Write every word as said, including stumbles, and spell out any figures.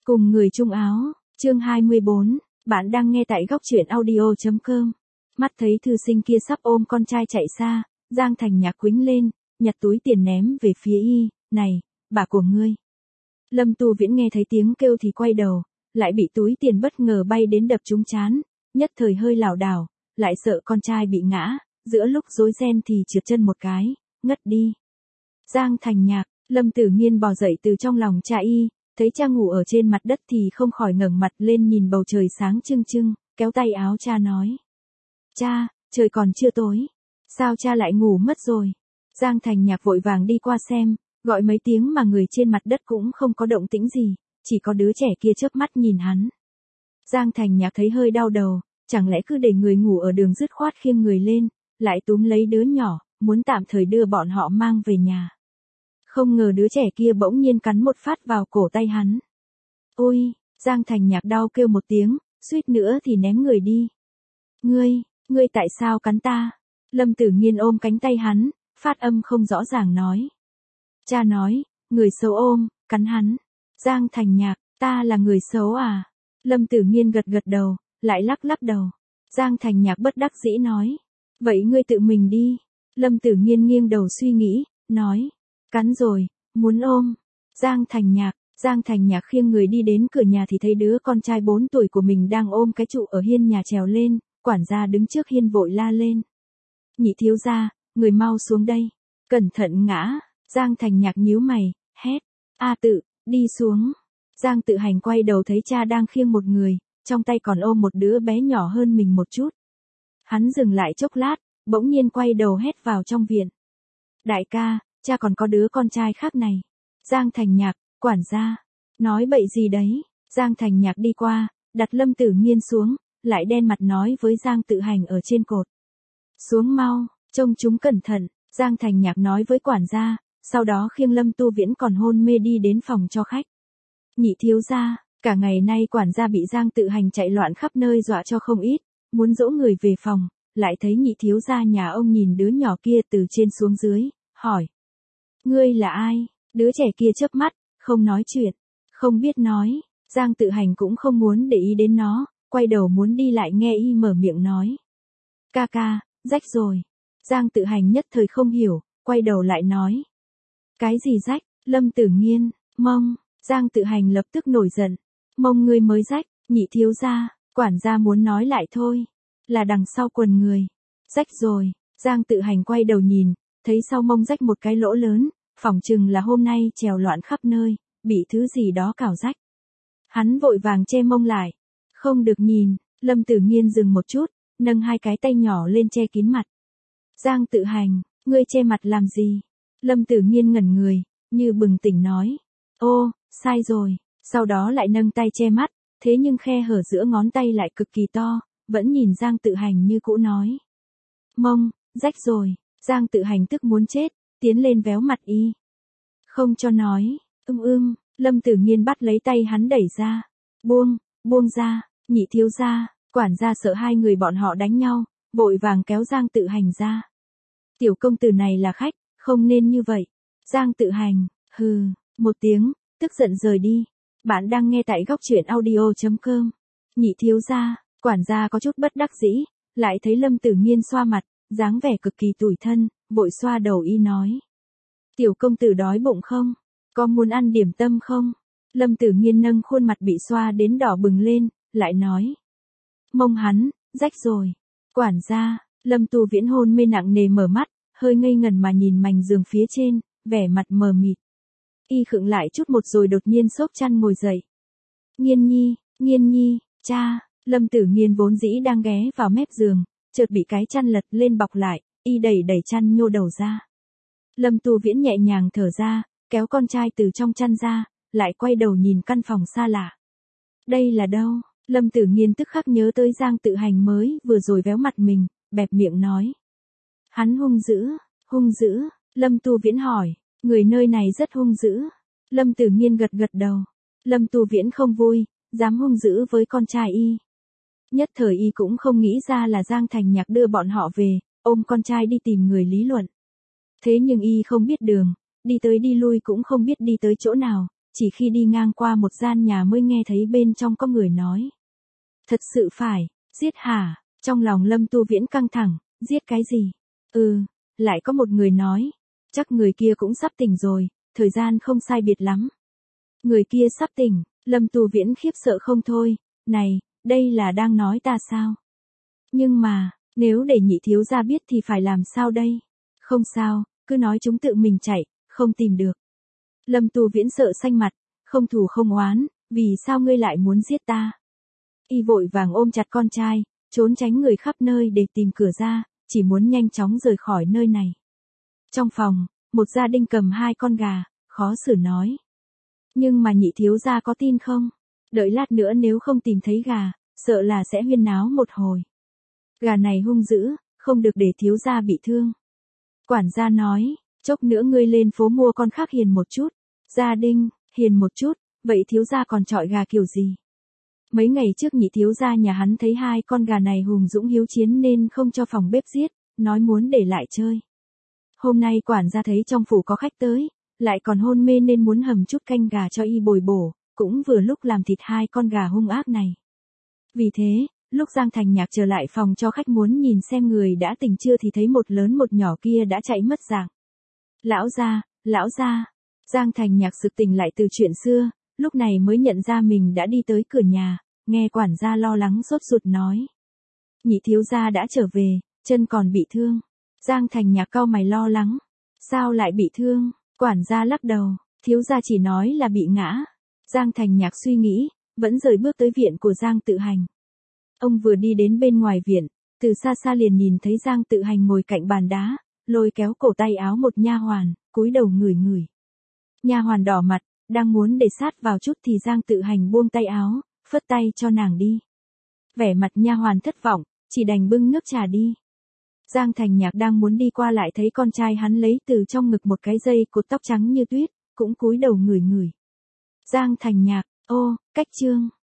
Cùng người chung áo, chương hai mươi bốn, bạn đang nghe tại góc truyện audio chấm com. Mắt thấy thư sinh kia sắp ôm con trai chạy xa, Giang Thành Nhạc quĩnh lên, nhặt túi tiền ném về phía y, này, bà của ngươi. Lâm Tu Viễn nghe thấy tiếng kêu thì quay đầu, lại bị túi tiền bất ngờ bay đến đập trúng trán, nhất thời hơi lảo đảo, lại sợ con trai bị ngã, giữa lúc rối ren thì trượt chân một cái, ngất đi. Giang Thành Nhạc, Lâm Tử Nghiên bò dậy từ trong lòng cha y, thấy cha ngủ ở trên mặt đất thì không khỏi ngẩng mặt lên nhìn bầu trời sáng trưng trưng, kéo tay áo cha nói. Cha, trời còn chưa tối. Sao cha lại ngủ mất rồi? Giang Thành Nhạc vội vàng đi qua xem, gọi mấy tiếng mà người trên mặt đất cũng không có động tĩnh gì, chỉ có đứa trẻ kia chớp mắt nhìn hắn. Giang Thành Nhạc thấy hơi đau đầu, chẳng lẽ cứ để người ngủ ở đường dứt khoát khiêng người lên, lại túm lấy đứa nhỏ, muốn tạm thời đưa bọn họ mang về nhà. Không ngờ đứa trẻ kia bỗng nhiên cắn một phát vào cổ tay hắn. Ôi, Giang Thành Nhạc đau kêu một tiếng, suýt nữa thì ném người đi. Ngươi, ngươi tại sao cắn ta? Lâm Tử Nghiên ôm cánh tay hắn, phát âm không rõ ràng nói. Cha nói, người xấu ôm, cắn hắn. Giang Thành Nhạc, ta là người xấu à? Lâm Tử Nghiên gật gật đầu, lại lắc lắc đầu. Giang Thành Nhạc bất đắc dĩ nói. Vậy ngươi tự mình đi. Lâm Tử Nghiên nghiêng đầu suy nghĩ, nói. Cắn rồi, muốn ôm. Giang Thành Nhạc, Giang Thành Nhạc khiêng người đi đến cửa nhà thì thấy đứa con trai bốn tuổi của mình đang ôm cái trụ ở hiên nhà trèo lên, quản gia đứng trước hiên vội la lên. Nhị thiếu gia, người mau xuống đây. Cẩn thận ngã. Giang Thành Nhạc nhíu mày, hét. A Tự, đi xuống. Giang Tự Hành quay đầu thấy cha đang khiêng một người, trong tay còn ôm một đứa bé nhỏ hơn mình một chút. Hắn dừng lại chốc lát, bỗng nhiên quay đầu hét vào trong viện. Đại ca, cha còn có đứa con trai khác này. Giang Thành Nhạc, quản gia. Nói bậy gì đấy? Giang Thành Nhạc đi qua, đặt Lâm Tử Nghiên xuống, lại đen mặt nói với Giang Tự Hành ở trên cột. Xuống mau, trông chúng cẩn thận. Giang Thành Nhạc nói với quản gia, sau đó khiêng Lâm Tu Viễn còn hôn mê đi đến phòng cho khách. Nhị thiếu gia, cả ngày nay quản gia bị Giang Tự Hành chạy loạn khắp nơi dọa cho không ít, muốn dỗ người về phòng, lại thấy nhị thiếu gia nhà ông nhìn đứa nhỏ kia từ trên xuống dưới, hỏi. Ngươi là ai? Đứa trẻ kia chớp mắt, không nói chuyện, không biết nói. Giang Tự Hành cũng không muốn để ý đến nó, quay đầu muốn đi lại nghe y mở miệng nói. Ca ca, rách rồi. Giang Tự Hành nhất thời không hiểu, quay đầu lại nói. Cái gì rách? Lâm Tử Nghiên, mông. Giang Tự Hành lập tức nổi giận. Mông ngươi mới rách, nhị thiếu gia, quản gia muốn nói lại thôi. Là đằng sau quần người. Rách rồi. Giang Tự Hành quay đầu nhìn, thấy sau mông rách một cái lỗ lớn, phỏng chừng là hôm nay trèo loạn khắp nơi, bị thứ gì đó cào rách. Hắn vội vàng che mông lại. Không được nhìn. Lâm Tử Nghiên dừng một chút, nâng hai cái tay nhỏ lên che kín mặt. Giang Tự Hành, ngươi che mặt làm gì? Lâm Tử Nghiên ngẩn người, như bừng tỉnh nói. Ô, sai rồi. Sau đó lại nâng tay che mắt, thế nhưng khe hở giữa ngón tay lại cực kỳ to, vẫn nhìn Giang Tự Hành như cũ nói. Mông, rách rồi. Giang Tự Hành tức muốn chết, tiến lên véo mặt y. Không cho nói, ưm ưm, Lâm Tử Nghiên bắt lấy tay hắn đẩy ra. Buông, buông ra, nhị thiếu gia, quản gia sợ hai người bọn họ đánh nhau, vội vàng kéo Giang Tự Hành ra. Tiểu công tử này là khách, không nên như vậy. Giang Tự Hành, hừ, một tiếng, tức giận rời đi. Bạn đang nghe tại góc truyện audio chấm com. Nhị thiếu gia, quản gia có chút bất đắc dĩ, lại thấy Lâm Tử Nghiên xoa mặt, dáng vẻ cực kỳ tủi thân, vội xoa đầu y nói. Tiểu công tử đói bụng không? Có muốn ăn điểm tâm không? Lâm Tử Nghiên nâng khuôn mặt bị xoa đến đỏ bừng lên, lại nói. Mông hắn, rách rồi. Quản gia, Lâm Tu Viễn hôn mê nặng nề mở mắt, hơi ngây ngần mà nhìn mành giường phía trên, vẻ mặt mờ mịt. Y khựng lại chút một rồi đột nhiên xốc chăn ngồi dậy. Nghiên nhi, Nghiên nhi, cha. Lâm Tử Nghiên vốn dĩ đang ghé vào mép giường, chợt bị cái chăn lật lên bọc lại, y đẩy đẩy chăn nhô đầu ra. Lâm Tu Viễn nhẹ nhàng thở ra, kéo con trai từ trong chăn ra, lại quay đầu nhìn căn phòng xa lạ. Đây là đâu? Lâm Tử Nghiên tức khắc nhớ tới Giang Tự Hành mới vừa rồi véo mặt mình, bẹp miệng nói. Hắn hung dữ, hung dữ. Lâm Tu Viễn hỏi, người nơi này rất hung dữ. Lâm Tử Nghiên gật gật đầu. Lâm Tu Viễn không vui, dám hung dữ với con trai y. Nhất thời y cũng không nghĩ ra là Giang Thành Nhạc đưa bọn họ về, ôm con trai đi tìm người lý luận. Thế nhưng y không biết đường, đi tới đi lui cũng không biết đi tới chỗ nào, chỉ khi đi ngang qua một gian nhà mới nghe thấy bên trong có người nói. Thật sự phải, giết hả? Trong lòng Lâm Tu Viễn căng thẳng, giết cái gì? Ừ, lại có một người nói, chắc người kia cũng sắp tỉnh rồi, thời gian không sai biệt lắm. Người kia sắp tỉnh, Lâm Tu Viễn khiếp sợ không thôi, này, đây là đang nói ta sao? Nhưng mà, nếu để nhị thiếu gia biết thì phải làm sao đây? Không sao, cứ nói chúng tự mình chạy, không tìm được. Lâm Tu Viễn sợ xanh mặt, không thù không oán, vì sao ngươi lại muốn giết ta? Y vội vàng ôm chặt con trai, trốn tránh người khắp nơi để tìm cửa ra, chỉ muốn nhanh chóng rời khỏi nơi này. Trong phòng, một gia đình cầm hai con gà, khó xử nói. Nhưng mà nhị thiếu gia có tin không? Đợi lát nữa nếu không tìm thấy gà, sợ là sẽ huyên náo một hồi. Gà này hung dữ, không được để thiếu gia bị thương. Quản gia nói, chốc nữa ngươi lên phố mua con khác hiền một chút. Gia đình, hiền một chút, vậy thiếu gia còn chọi gà kiểu gì? Mấy ngày trước nhị thiếu gia nhà hắn thấy hai con gà này hùng dũng hiếu chiến nên không cho phòng bếp giết, nói muốn để lại chơi. Hôm nay quản gia thấy trong phủ có khách tới, lại còn hôn mê nên muốn hầm chút canh gà cho y bồi bổ, cũng vừa lúc làm thịt hai con gà hung ác này. Vì thế, lúc Giang Thành Nhạc trở lại phòng cho khách muốn nhìn xem người đã tỉnh chưa thì thấy một lớn một nhỏ kia đã chạy mất dạng. Lão gia, lão gia, Giang Thành Nhạc sực tỉnh lại từ chuyện xưa, lúc này mới nhận ra mình đã đi tới cửa nhà, nghe quản gia lo lắng sốt ruột nói. Nhị thiếu gia đã trở về, chân còn bị thương. Giang Thành Nhạc cau mày lo lắng. Sao lại bị thương? Quản gia lắc đầu, thiếu gia chỉ nói là bị ngã. Giang Thành Nhạc suy nghĩ, vẫn rời bước tới viện của Giang Tự Hành. Ông vừa đi đến bên ngoài viện, từ xa xa liền nhìn thấy Giang Tự Hành ngồi cạnh bàn đá, lôi kéo cổ tay áo một nha hoàn, cúi đầu ngửi ngửi. Nha hoàn đỏ mặt, đang muốn để sát vào chút thì Giang Tự Hành buông tay áo, phất tay cho nàng đi. Vẻ mặt nha hoàn thất vọng, chỉ đành bưng nước trà đi. Giang Thành Nhạc đang muốn đi qua lại thấy con trai hắn lấy từ trong ngực một cái dây cột tóc trắng như tuyết, cũng cúi đầu ngửi ngửi. Giang Thành Nhạc, ô, cách chương.